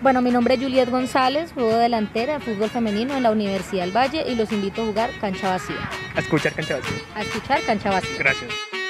Bueno, mi nombre es Juliet González, juego delantera de fútbol femenino en la Universidad del Valle y los invito a jugar cancha vacía. A escuchar cancha vacía. A escuchar cancha vacía. Gracias.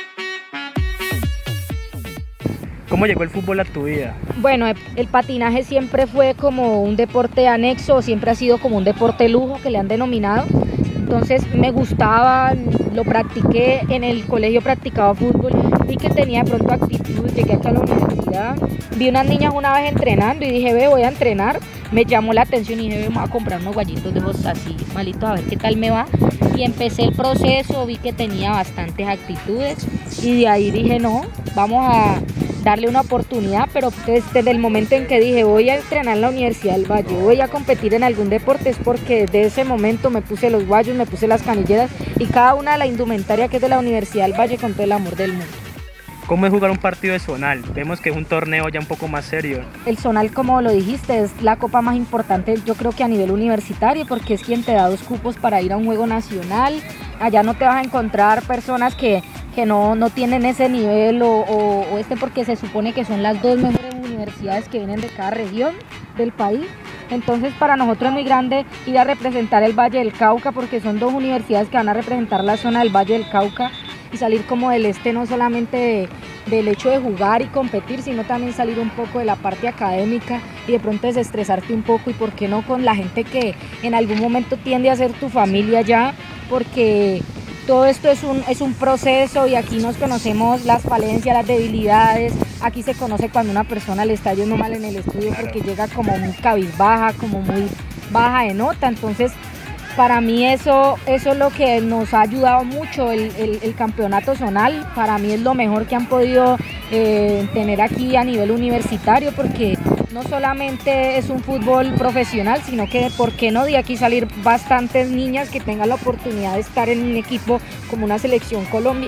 ¿Cómo llegó el fútbol a tu vida? Bueno, el patinaje siempre fue como un deporte anexo, siempre ha sido como un deporte lujo que le han denominado. Entonces me gustaba, lo practiqué, en el colegio practicaba fútbol, vi que tenía de pronto actitud, llegué acá a la universidad, vi unas niñas una vez entrenando y dije, voy a entrenar, me llamó la atención y dije, me voy a comprar unos guayitos de esos así malitos a ver qué tal me va. Y empecé el proceso, vi que tenía bastantes actitudes y de ahí dije, no, vamos a darle una oportunidad, pero desde el momento en que dije voy a entrenar en la Universidad del Valle, voy a competir en algún deporte, es porque desde ese momento me puse los guayos, me puse las canilleras y cada una de la indumentaria que es de la Universidad del Valle con todo el amor del mundo. ¿Cómo es jugar un partido de zonal? Vemos que es un torneo ya un poco más serio. El zonal, como lo dijiste, es la copa más importante, yo creo que a nivel universitario, porque es quien te da 2 cupos para ir a un juego nacional. Allá no te vas a encontrar personas que no tienen ese nivel o porque se supone que son las 2 mejores universidades que vienen de cada región del país. Entonces para nosotros es muy grande ir a representar el Valle del Cauca, porque son 2 universidades que van a representar la zona del Valle del Cauca y salir como del este, no solamente del hecho de jugar y competir, sino también salir un poco de la parte académica y de pronto desestresarte un poco, y por qué no con la gente que en algún momento tiende a ser tu familia ya, porque todo esto es un proceso y aquí nos conocemos las falencias, las debilidades. Aquí se conoce cuando una persona le está yendo mal en el estudio porque llega como muy cabizbaja, como muy baja de nota. Entonces, para mí eso es lo que nos ha ayudado mucho, el campeonato zonal. Para mí es lo mejor que han podido tener aquí a nivel universitario, porque no solamente es un fútbol profesional, sino que por qué no de aquí salir bastantes niñas que tengan la oportunidad de estar en un equipo como una selección Colombia.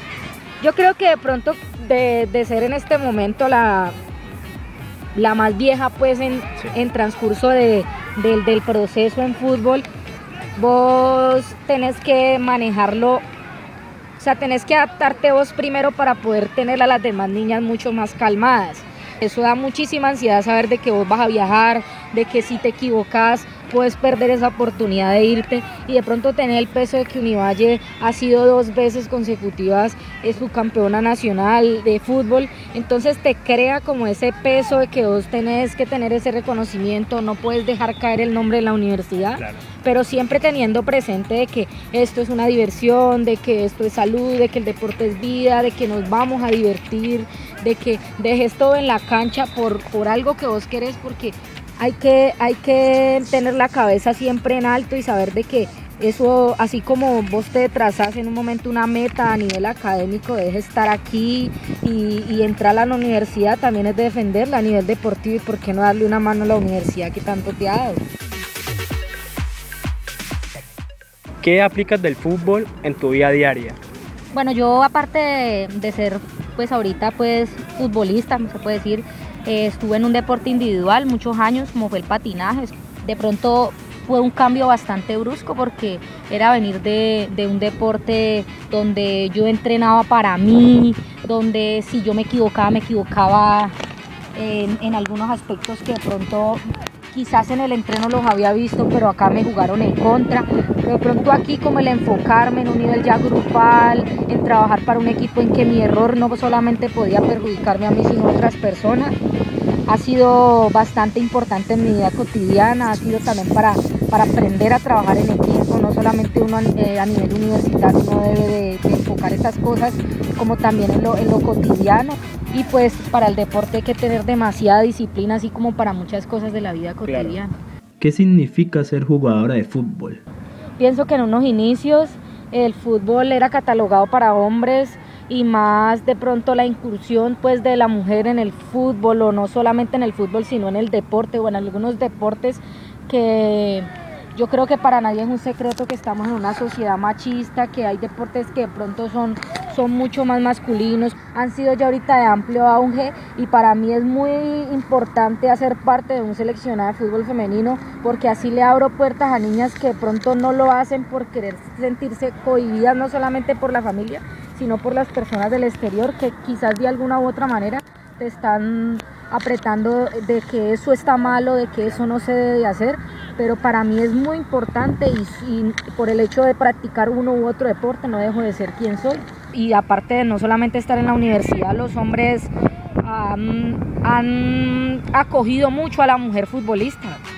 Yo creo que de pronto de ser en este momento la más vieja pues en transcurso del proceso en fútbol, vos tenés que manejarlo, o sea, tenés que adaptarte vos primero para poder tener a las demás niñas mucho más calmadas. Eso da muchísima ansiedad, saber de que vos vas a viajar, de que si te equivocas puedes perder esa oportunidad de irte, y de pronto tener el peso de que Univalle ha sido 2 veces consecutivas subcampeona nacional de fútbol. Entonces te crea como ese peso de que vos tenés que tener ese reconocimiento, no puedes dejar caer el nombre de la universidad. Claro. Pero siempre teniendo presente de que esto es una diversión, de que esto es salud, de que el deporte es vida, de que nos vamos a divertir, de que dejes todo en la cancha por algo que vos querés, porque hay que tener la cabeza siempre en alto y saber de que eso, así como vos te trazás en un momento una meta a nivel académico, debes estar aquí y entrar a la universidad, también es de defenderla a nivel deportivo, y por qué no darle una mano a la universidad que tanto te ha dado. ¿Qué aplicas del fútbol en tu vida diaria? Bueno, yo aparte de ser pues ahorita pues futbolista, se puede decir, estuve en un deporte individual muchos años, como fue el patinaje. De pronto fue un cambio bastante brusco, porque era venir de un deporte donde yo entrenaba para mí, donde si yo me equivocaba en algunos aspectos que de pronto quizás en el entreno los había visto, pero acá me jugaron en contra. Pero de pronto aquí como el enfocarme en un nivel ya grupal, en trabajar para un equipo en que mi error no solamente podía perjudicarme a mí, sino a otras personas, ha sido bastante importante en mi vida cotidiana. Ha sido también para aprender a trabajar en equipo, no solamente uno a nivel universitario, uno debe de enfocar esas cosas como también en lo cotidiano. Y pues para el deporte hay que tener demasiada disciplina, así como para muchas cosas de la vida cotidiana. ¿Qué significa ser jugadora de fútbol? Pienso que en unos inicios el fútbol era catalogado para hombres, y más de pronto la incursión pues de la mujer en el fútbol, o no solamente en el fútbol sino en el deporte o en algunos deportes, que yo creo que para nadie es un secreto que estamos en una sociedad machista, que hay deportes que de pronto son mucho más masculinos, han sido ya ahorita de amplio auge, y para mí es muy importante hacer parte de un seleccionado de fútbol femenino, porque así le abro puertas a niñas que de pronto no lo hacen por querer sentirse cohibidas, no solamente por la familia, sino por las personas del exterior que quizás de alguna u otra manera te están apretando de que eso está malo, de que eso no se debe hacer, pero para mí es muy importante y por el hecho de practicar uno u otro deporte no dejo de ser quien soy. Y aparte de no solamente estar en la universidad, los hombres han acogido mucho a la mujer futbolista.